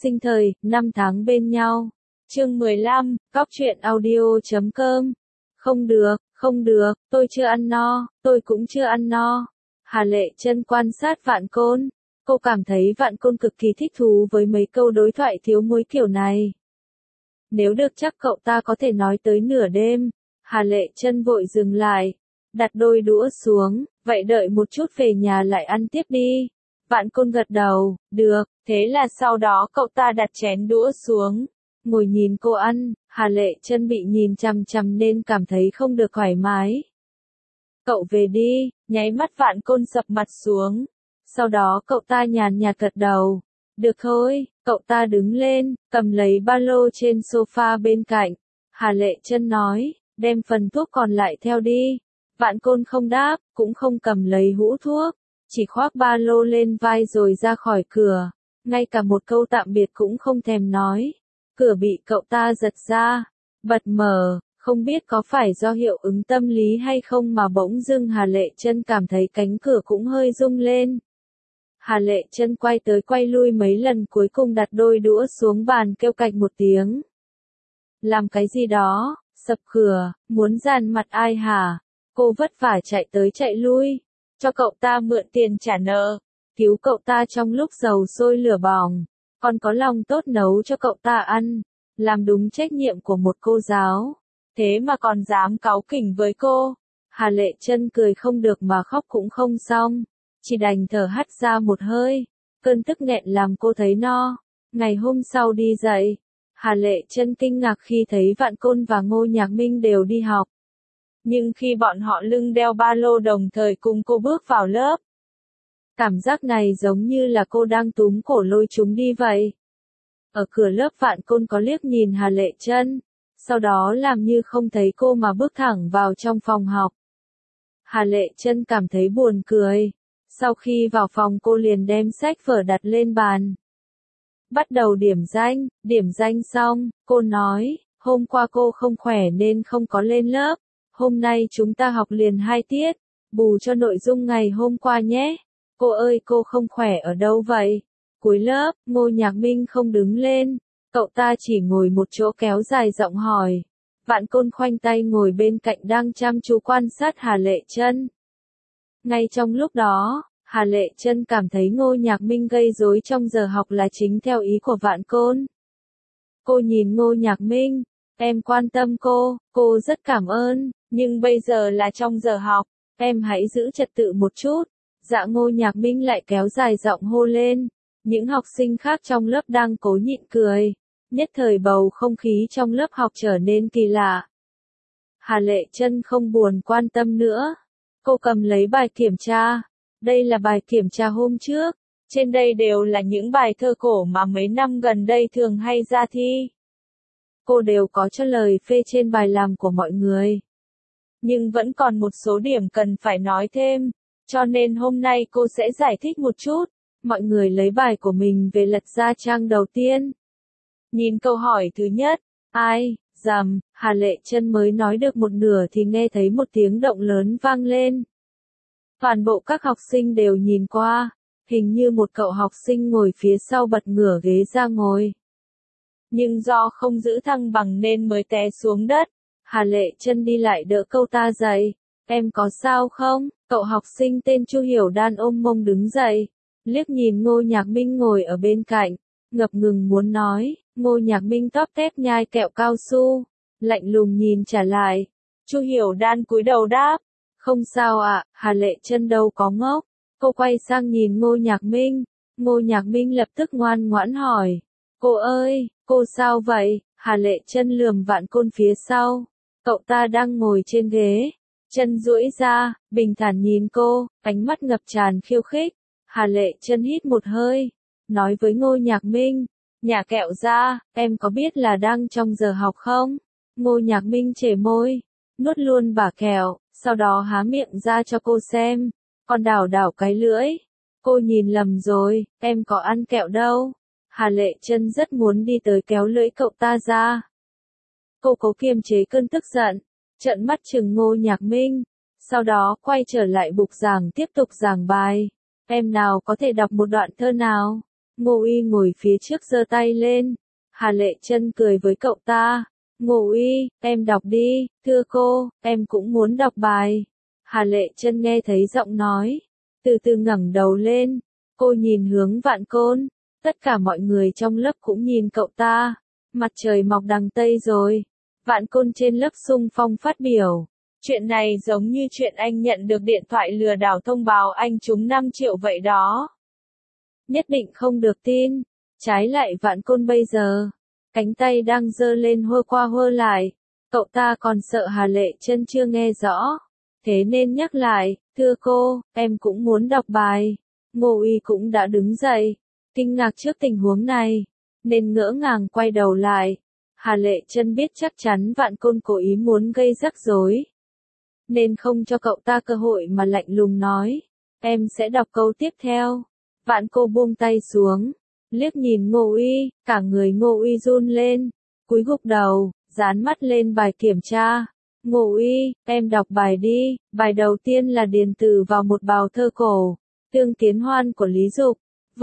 sinh thời, năm tháng bên nhau. Chương 15, Góc truyện audio.com. Không được, không được, tôi chưa ăn no, tôi cũng chưa ăn no. Hà Lệ Chân quan sát Vạn Côn. Cô cảm thấy Vạn Côn cực kỳ thích thú với mấy câu đối thoại thiếu muối kiểu này. Nếu được chắc cậu ta có thể nói tới nửa đêm. Hà Lệ Chân vội dừng lại, đặt đôi đũa xuống, vậy đợi một chút về nhà lại ăn tiếp đi. Vạn Côn gật đầu, được, thế là sau đó cậu ta đặt chén đũa xuống, ngồi nhìn cô ăn. Hà Lệ Chân bị nhìn chằm chằm nên cảm thấy không được thoải mái. Cậu về đi, nháy mắt Vạn Côn sập mặt xuống. Sau đó cậu ta nhàn nhạt gật đầu. Được thôi, cậu ta đứng lên, cầm lấy ba lô trên sofa bên cạnh. Hà Lệ Chân nói, đem phần thuốc còn lại theo đi. Vạn Côn không đáp, cũng không cầm lấy hũ thuốc, chỉ khoác ba lô lên vai rồi ra khỏi cửa. Ngay cả một câu tạm biệt cũng không thèm nói. Cửa bị cậu ta giật ra, bật mở, không biết có phải do hiệu ứng tâm lý hay không mà bỗng dưng Hà Lệ Chân cảm thấy cánh cửa cũng hơi rung lên. Hà Lệ Chân quay tới quay lui mấy lần cuối cùng đặt đôi đũa xuống bàn kêu cạch một tiếng. Làm cái gì đó, sập cửa, muốn dàn mặt ai hả? Cô vất vả chạy tới chạy lui, cho cậu ta mượn tiền trả nợ, cứu cậu ta trong lúc dầu sôi lửa bỏng, còn có lòng tốt nấu cho cậu ta ăn, làm đúng trách nhiệm của một cô giáo. Thế mà còn dám cáu kỉnh với cô. Hà Lệ Chân cười không được mà khóc cũng không xong, chỉ đành thở hắt ra một hơi. Cơn tức nghẹn làm cô thấy no. Ngày hôm sau đi dạy, Hà Lệ Chân kinh ngạc khi thấy Vạn Côn và Ngô Nhạc Minh đều đi học. Nhưng khi bọn họ lưng đeo ba lô đồng thời cùng cô bước vào lớp, cảm giác này giống như là cô đang túm cổ lôi chúng đi vậy. Ở cửa lớp Vạn Côn có liếc nhìn Hà Lệ Chân, sau đó làm như không thấy cô mà bước thẳng vào trong phòng học. Hà Lệ Chân cảm thấy buồn cười. Sau khi vào phòng cô liền đem sách vở đặt lên bàn. Bắt đầu điểm danh xong, cô nói, hôm qua cô không khỏe nên không có lên lớp. Hôm nay chúng ta học liền 2 tiết, bù cho nội dung ngày hôm qua nhé. Cô ơi, cô không khỏe ở đâu vậy? Cuối lớp, Ngô Nhạc Minh không đứng lên, cậu ta chỉ ngồi một chỗ kéo dài giọng hỏi. Vạn Côn khoanh tay ngồi bên cạnh đang chăm chú quan sát Hà Lệ Chân. Ngay trong lúc đó, Hà Lệ Chân cảm thấy Ngô Nhạc Minh gây rối trong giờ học là chính theo ý của Vạn Côn. Cô nhìn Ngô Nhạc Minh, em quan tâm cô rất cảm ơn, nhưng bây giờ là trong giờ học, em hãy giữ trật tự một chút. Dạ. Ngô Nhạc Minh lại kéo dài giọng hô lên. Những học sinh khác trong lớp đang cố nhịn cười. Nhất thời bầu không khí trong lớp học trở nên kỳ lạ. Hà Lệ Chân không buồn quan tâm nữa. Cô cầm lấy bài kiểm tra. Đây là bài kiểm tra hôm trước. Trên đây đều là những bài thơ cổ mà mấy năm gần đây thường hay ra thi. Cô đều có cho lời phê trên bài làm của mọi người. Nhưng vẫn còn một số điểm cần phải nói thêm. Cho nên hôm nay cô sẽ giải thích một chút. Mọi người lấy bài của mình về lật ra trang đầu tiên. Nhìn câu hỏi thứ nhất, ai, dầm, Hà Lệ Chân mới nói được một nửa thì nghe thấy một tiếng động lớn vang lên. Toàn bộ các học sinh đều nhìn qua, hình như một cậu học sinh ngồi phía sau bật ngửa ghế ra ngồi. Nhưng do không giữ thăng bằng nên mới té xuống đất. Hà Lệ Chân đi lại đỡ cậu ta dậy. Em có sao không? Cậu học sinh tên Chu Hiểu Đan ôm mông đứng dậy, liếc nhìn Ngô Nhạc Minh ngồi ở bên cạnh, ngập ngừng muốn nói. Ngô Nhạc Minh tóp tép nhai kẹo cao su, lạnh lùng nhìn trả lại. Chu Hiểu Đan cúi đầu đáp, không sao ạ. Hà Lệ Chân đâu có ngốc. Cô quay sang nhìn Ngô Nhạc Minh. Ngô Nhạc Minh lập tức ngoan ngoãn hỏi, cô ơi, cô sao vậy? Hà Lệ Chân lườm Vạn Côn phía sau. Cậu ta đang ngồi trên ghế, chân duỗi ra, bình thản nhìn cô, ánh mắt ngập tràn khiêu khích. Hà Lệ Chân hít một hơi, nói với Ngô Nhạc Minh, nhả kẹo ra, em có biết là đang trong giờ học không? Ngô Nhạc Minh chề môi, nuốt luôn bả kẹo, sau đó há miệng ra cho cô xem, còn đảo đảo cái lưỡi. Cô nhìn lầm rồi, em có ăn kẹo đâu. Hà Lệ Chân rất muốn đi tới kéo lưỡi cậu ta ra. Cô cố kiềm chế cơn tức giận, trợn mắt trừng Ngô Nhạc Minh, sau đó quay trở lại bục giảng tiếp tục giảng bài. Em nào có thể đọc một đoạn thơ nào? Ngô Uy ngồi phía trước giơ tay lên. Hà Lệ Chân cười với cậu ta. Ngô Uy, em đọc đi, thưa cô, em cũng muốn đọc bài. Hà Lệ Chân nghe thấy giọng nói, từ từ ngẩng đầu lên, cô nhìn hướng Vạn Côn, tất cả mọi người trong lớp cũng nhìn cậu ta. Mặt trời mọc đằng Tây rồi. Vạn Côn trên lớp xung phong phát biểu. Chuyện này giống như chuyện anh nhận được điện thoại lừa đảo thông báo anh trúng 5 triệu vậy đó. Nhất định không được tin. Trái lại Vạn Côn bây giờ, cánh tay đang giơ lên hơ qua hơ lại. Cậu ta còn sợ Hà Lệ Chân chưa nghe rõ. Thế nên nhắc lại, thưa cô, em cũng muốn đọc bài. Ngô Uy cũng đã đứng dậy, kinh ngạc trước tình huống này, nên ngỡ ngàng quay đầu lại. Hà Lệ Chân biết chắc chắn Vạn Côn cố ý muốn gây rắc rối, nên không cho cậu ta cơ hội mà lạnh lùng nói, em sẽ đọc câu tiếp theo. Vạn Cô buông tay xuống, liếc nhìn Ngô Uy, cả người Ngô Uy run lên, cúi gục đầu, dán mắt lên bài kiểm tra. Ngô Uy, em đọc bài đi. Bài đầu tiên là điền từ vào một bào thơ cổ, Tương Tiến Hoan của Lý Dục.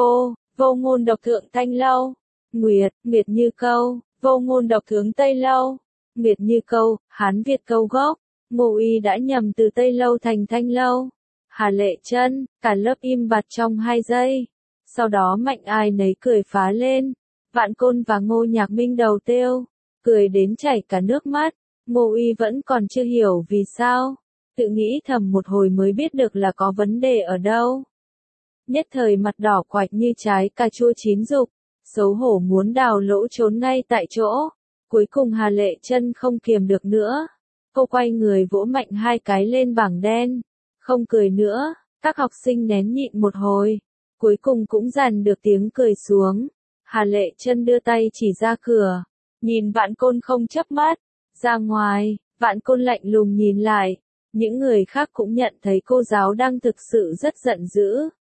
Vô ngôn độc thượng Thanh Lâu. Nguyệt như câu, vô ngôn độc thướng Tây Lâu. Nguyệt như câu, Hán Việt câu gốc. Ngô Uy đã nhầm từ Tây Lâu thành Thanh Lâu. Hà Lệ Chân, cả lớp im bặt trong 2 giây. Sau đó mạnh ai nấy cười phá lên. Vạn Côn và Ngô Nhạc Minh đầu tiêu, cười đến chảy cả nước mắt. Ngô Uy vẫn còn chưa hiểu vì sao, tự nghĩ thầm một hồi mới biết được là có vấn đề ở đâu. Nhất thời mặt đỏ quạch như trái cà chua chín rục, xấu hổ muốn đào lỗ trốn ngay tại chỗ. Cuối cùng Hà Lệ Chân không kiềm được nữa, cô quay người vỗ mạnh 2 cái lên bảng đen, không cười nữa. Các học sinh nén nhịn một hồi, cuối cùng cũng dàn được tiếng cười xuống. Hà Lệ Chân đưa tay chỉ ra cửa, nhìn Vạn Côn không chớp mắt. Ra ngoài, Vạn Côn lạnh lùng nhìn lại, những người khác cũng nhận thấy cô giáo đang thực sự rất giận dữ,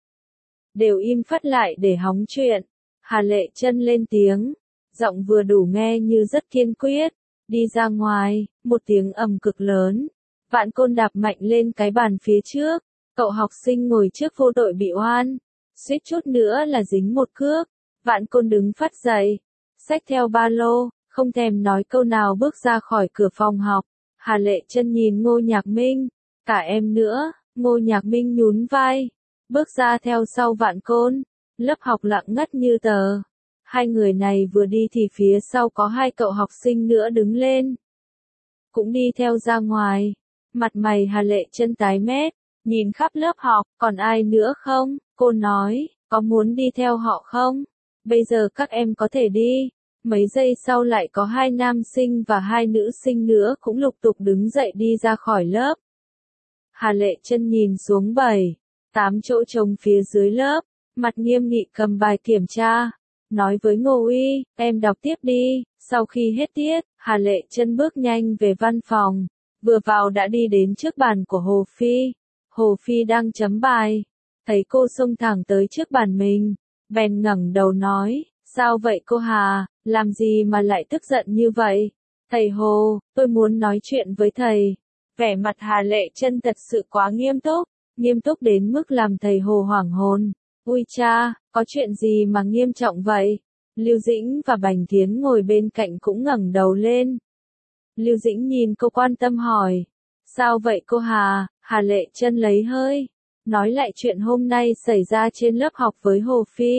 đều im phắt lại để hóng chuyện. Hà Lệ Chân lên tiếng, giọng vừa đủ nghe như rất kiên quyết, đi ra ngoài. Một tiếng ầm cực lớn, Vạn Côn đạp mạnh lên cái bàn phía trước, cậu học sinh ngồi trước vô tội bị oan, suýt chút nữa là dính một cước. Vạn Côn đứng phắt dậy, xách theo ba lô, không thèm nói câu nào bước ra khỏi cửa phòng học. Hà Lệ Chân nhìn Ngô Nhạc Minh, cả em nữa. Ngô Nhạc Minh nhún vai, bước ra theo sau Vạn Côn. Lớp học lặng ngắt như tờ. Hai người này vừa đi thì phía sau có 2 cậu học sinh nữa đứng lên, cũng đi theo ra ngoài. Mặt mày Hà Lệ Chân tái mét, nhìn khắp lớp học, còn ai nữa không? Cô nói, có muốn đi theo họ không? Bây giờ các em có thể đi. Mấy giây sau lại có 2 nam sinh và 2 nữ sinh nữa cũng lục tục đứng dậy đi ra khỏi lớp. Hà Lệ Chân nhìn xuống 7-8 chỗ trống phía dưới lớp, mặt nghiêm nghị cầm bài kiểm tra, nói với Ngô Uy, em đọc tiếp đi. Sau khi hết tiết, Hà Lệ Chân bước nhanh về văn phòng, vừa vào đã đi đến trước bàn của Hồ Phi. Hồ Phi đang chấm bài, thấy cô xông thẳng tới trước bàn mình, bèn ngẩng đầu nói, sao vậy cô Hà, làm gì mà lại tức giận như vậy? Thầy Hồ, tôi muốn nói chuyện với thầy. Vẻ mặt Hà Lệ Chân thật sự quá nghiêm túc đến mức làm thầy Hồ hoảng hồn. Ui cha, có chuyện gì mà nghiêm trọng vậy? Lưu Dĩnh và Bành Thiến ngồi bên cạnh cũng ngẩng đầu lên. Lưu Dĩnh nhìn cô quan tâm hỏi, sao vậy cô Hà? Hà Lệ Chân lấy hơi, nói lại chuyện hôm nay xảy ra trên lớp học với Hồ Phi.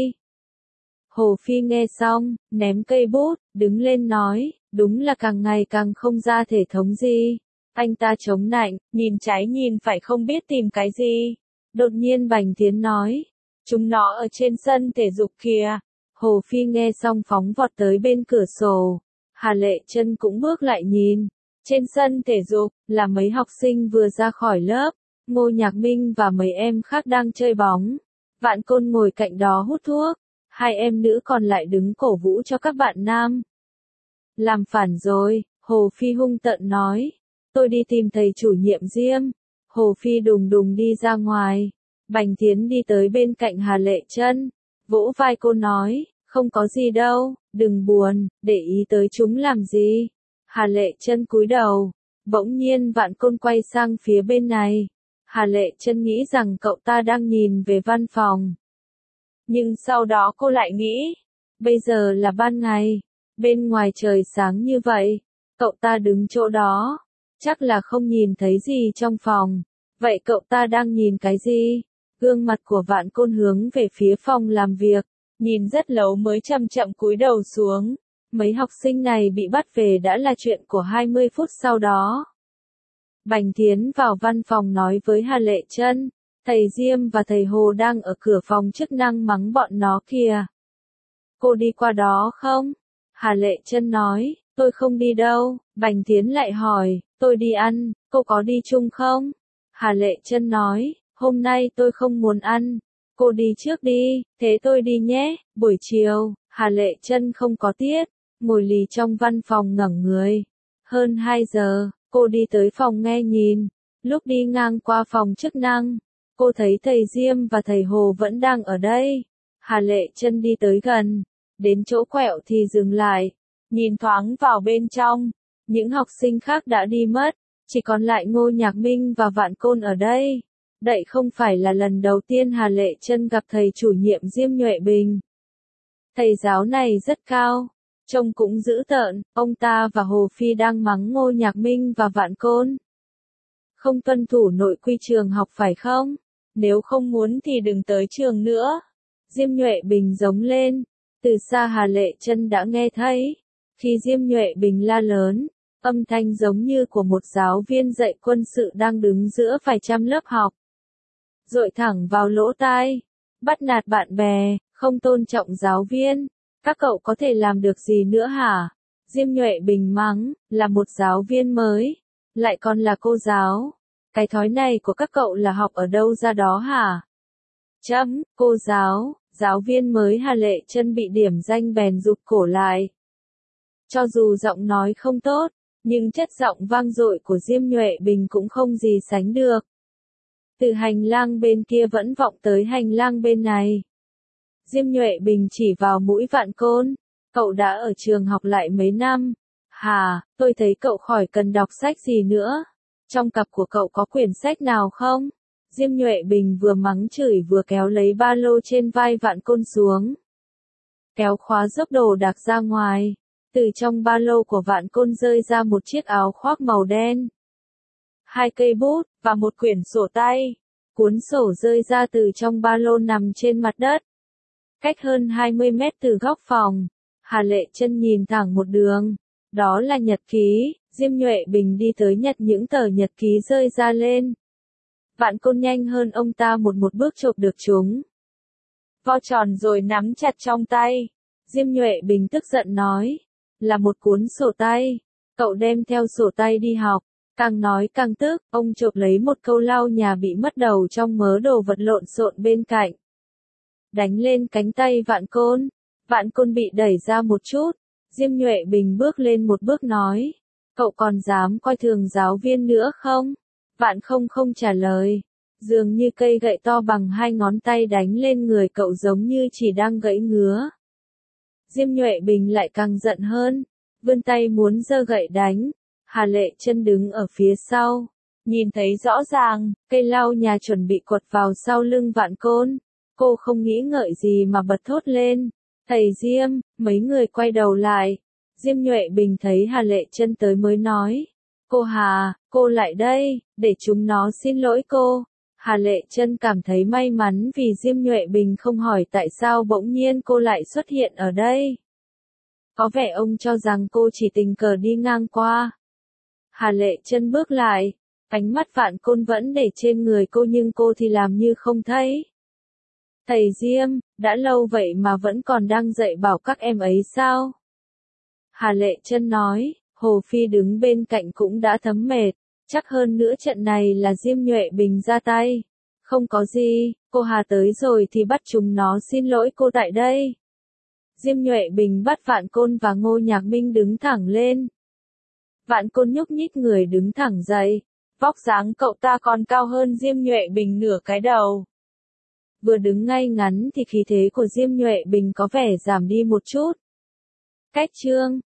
Hồ Phi nghe xong, ném cây bút, đứng lên nói, đúng là càng ngày càng không ra thể thống gì. Anh ta chống nạnh, nhìn trái nhìn phải không biết tìm cái gì. Đột nhiên Bành Thiến nói, chúng nó ở trên sân thể dục kìa. Hồ Phi nghe xong phóng vọt tới bên cửa sổ. Hà Lệ Chân cũng bước lại nhìn. Trên sân thể dục, là mấy học sinh vừa ra khỏi lớp. Ngô Nhạc Minh và mấy em khác đang chơi bóng. Vạn Côn ngồi cạnh đó hút thuốc. 2 em nữ còn lại đứng cổ vũ cho các bạn nam. Làm phản rồi, Hồ Phi hung tợn nói. Tôi đi tìm thầy chủ nhiệm Diêm. Hồ Phi đùng đùng đi ra ngoài. Bành Thiến đi tới bên cạnh Hà Lệ Chân, vỗ vai cô nói, không có gì đâu, đừng buồn, để ý tới chúng làm gì. Hà Lệ Chân cúi đầu, bỗng nhiên Vạn Côn quay sang phía bên này. Hà Lệ Chân nghĩ rằng cậu ta đang nhìn về văn phòng. Nhưng sau đó cô lại nghĩ, bây giờ là ban ngày, bên ngoài trời sáng như vậy, cậu ta đứng chỗ đó, chắc là không nhìn thấy gì trong phòng. Vậy cậu ta đang nhìn cái gì? Gương mặt của Vạn Côn hướng về phía phòng làm việc, nhìn rất lâu mới chậm chậm cúi đầu xuống. Mấy học sinh này bị bắt về đã là chuyện của 20 phút sau đó. Bành Thiến vào văn phòng nói với Hà Lệ Trân, thầy Diêm và thầy Hồ đang ở cửa phòng chức năng mắng bọn nó kìa. Cô đi qua đó không? Hà Lệ Trân nói, tôi không đi đâu. Bành Thiến lại hỏi, tôi đi ăn, cô có đi chung không? Hà Lệ Trân nói, hôm nay tôi không muốn ăn. Cô đi trước đi, thế tôi đi nhé. Buổi chiều, Hà Lệ Trân không có tiết, ngồi lì trong văn phòng ngẩn người. Hơn 2 giờ, cô đi tới phòng nghe nhìn. Lúc đi ngang qua phòng chức năng, cô thấy thầy Diêm và thầy Hồ vẫn đang ở đây. Hà Lệ Trân đi tới gần, đến chỗ quẹo thì dừng lại, nhìn thoáng vào bên trong. Những học sinh khác đã đi mất, chỉ còn lại Ngô Nhạc Minh và Vạn Côn ở đây. Đây không phải là lần đầu tiên Hà Lệ Trân gặp thầy chủ nhiệm Diêm Nhuệ Bình. Thầy giáo này rất cao, trông cũng dữ tợn, ông ta và Hồ Phi đang mắng Ngô Nhạc Minh và Vạn Côn. Không tuân thủ nội quy trường học phải không? Nếu không muốn thì đừng tới trường nữa. Diêm Nhuệ Bình giống lên. Từ xa Hà Lệ Trân đã nghe thấy. Khi Diêm Nhuệ Bình la lớn, âm thanh giống như của một giáo viên dạy quân sự đang đứng giữa vài trăm lớp học. Dội thẳng vào lỗ tai. Bắt nạt bạn bè, không tôn trọng giáo viên. Các cậu có thể làm được gì nữa hả? Diêm Nhuệ Bình mắng, là một giáo viên mới. Lại còn là cô giáo. Cái thói này của các cậu là học ở đâu ra đó hả? Cô giáo, giáo viên mới. Hà Lệ Trân bị điểm danh bèn rụt cổ lại. Cho dù giọng nói không tốt, nhưng chất giọng vang dội của Diêm Nhuệ Bình cũng không gì sánh được. Từ hành lang bên kia vẫn vọng tới hành lang bên này. Diêm Nhuệ Bình chỉ vào mũi Vạn Côn. Cậu đã ở trường học lại mấy năm? Hà, tôi thấy cậu khỏi cần đọc sách gì nữa. Trong cặp của cậu có quyển sách nào không? Diêm Nhuệ Bình vừa mắng chửi vừa kéo lấy ba lô trên vai Vạn Côn xuống. Kéo khóa dốc đồ đạc ra ngoài. Từ trong ba lô của Vạn Côn rơi ra một chiếc áo khoác màu đen. 2 cây bút, và một quyển sổ tay. Cuốn sổ rơi ra từ trong ba lô nằm trên mặt đất. Cách hơn 20 mét từ góc phòng, Hà Lệ Trân nhìn thẳng một đường. Đó là nhật ký. Diêm Nhuệ Bình đi tới nhặt những tờ nhật ký rơi ra lên. Vạn Côn nhanh hơn ông ta một bước chộp được chúng. Vo tròn rồi nắm chặt trong tay. Diêm Nhuệ Bình tức giận nói. Là một cuốn sổ tay. Cậu đem theo sổ tay đi học. Càng nói càng tức, ông chộp lấy một câu lau nhà bị mất đầu trong mớ đồ vật lộn xộn bên cạnh. Đánh lên cánh tay Vạn Côn. Vạn Côn bị đẩy ra một chút. Diêm Nhuệ Bình bước lên một bước nói. Cậu còn dám coi thường giáo viên nữa không? Vạn không trả lời. Dường như cây gậy to bằng 2 ngón tay đánh lên người cậu giống như chỉ đang gãy ngứa. Diêm Nhuệ Bình lại càng giận hơn. Vươn tay muốn giơ gậy đánh. Hà Lệ Trân đứng ở phía sau. Nhìn thấy rõ ràng, cây lau nhà chuẩn bị quật vào sau lưng Vạn Côn. Cô không nghĩ ngợi gì mà bật thốt lên. Thầy Diêm, mấy người quay đầu lại. Diêm Nhuệ Bình thấy Hà Lệ Trân tới mới nói. Cô Hà, cô lại đây, để chúng nó xin lỗi cô. Hà Lệ Trân cảm thấy may mắn vì Diêm Nhuệ Bình không hỏi tại sao bỗng nhiên cô lại xuất hiện ở đây. Có vẻ ông cho rằng cô chỉ tình cờ đi ngang qua. Hà Lệ Trân bước lại, ánh mắt Vạn Côn vẫn để trên người cô nhưng cô thì làm như không thấy. Thầy Diêm, đã lâu vậy mà vẫn còn đang dạy bảo các em ấy sao? Hà Lệ Trân nói, Hồ Phi đứng bên cạnh cũng đã thấm mệt, chắc hơn nữa trận này là Diêm Nhuệ Bình ra tay. Không có gì, cô Hà tới rồi thì bắt chúng nó xin lỗi cô tại đây. Diêm Nhuệ Bình bắt Vạn Côn và Ngô Nhạc Minh đứng thẳng lên. Vạn Côn nhúc nhích người đứng thẳng dậy. Vóc dáng cậu ta còn cao hơn Diêm Nhuệ Bình nửa cái đầu. Vừa đứng ngay ngắn thì khí thế của Diêm Nhuệ Bình có vẻ giảm đi một chút. Cách chương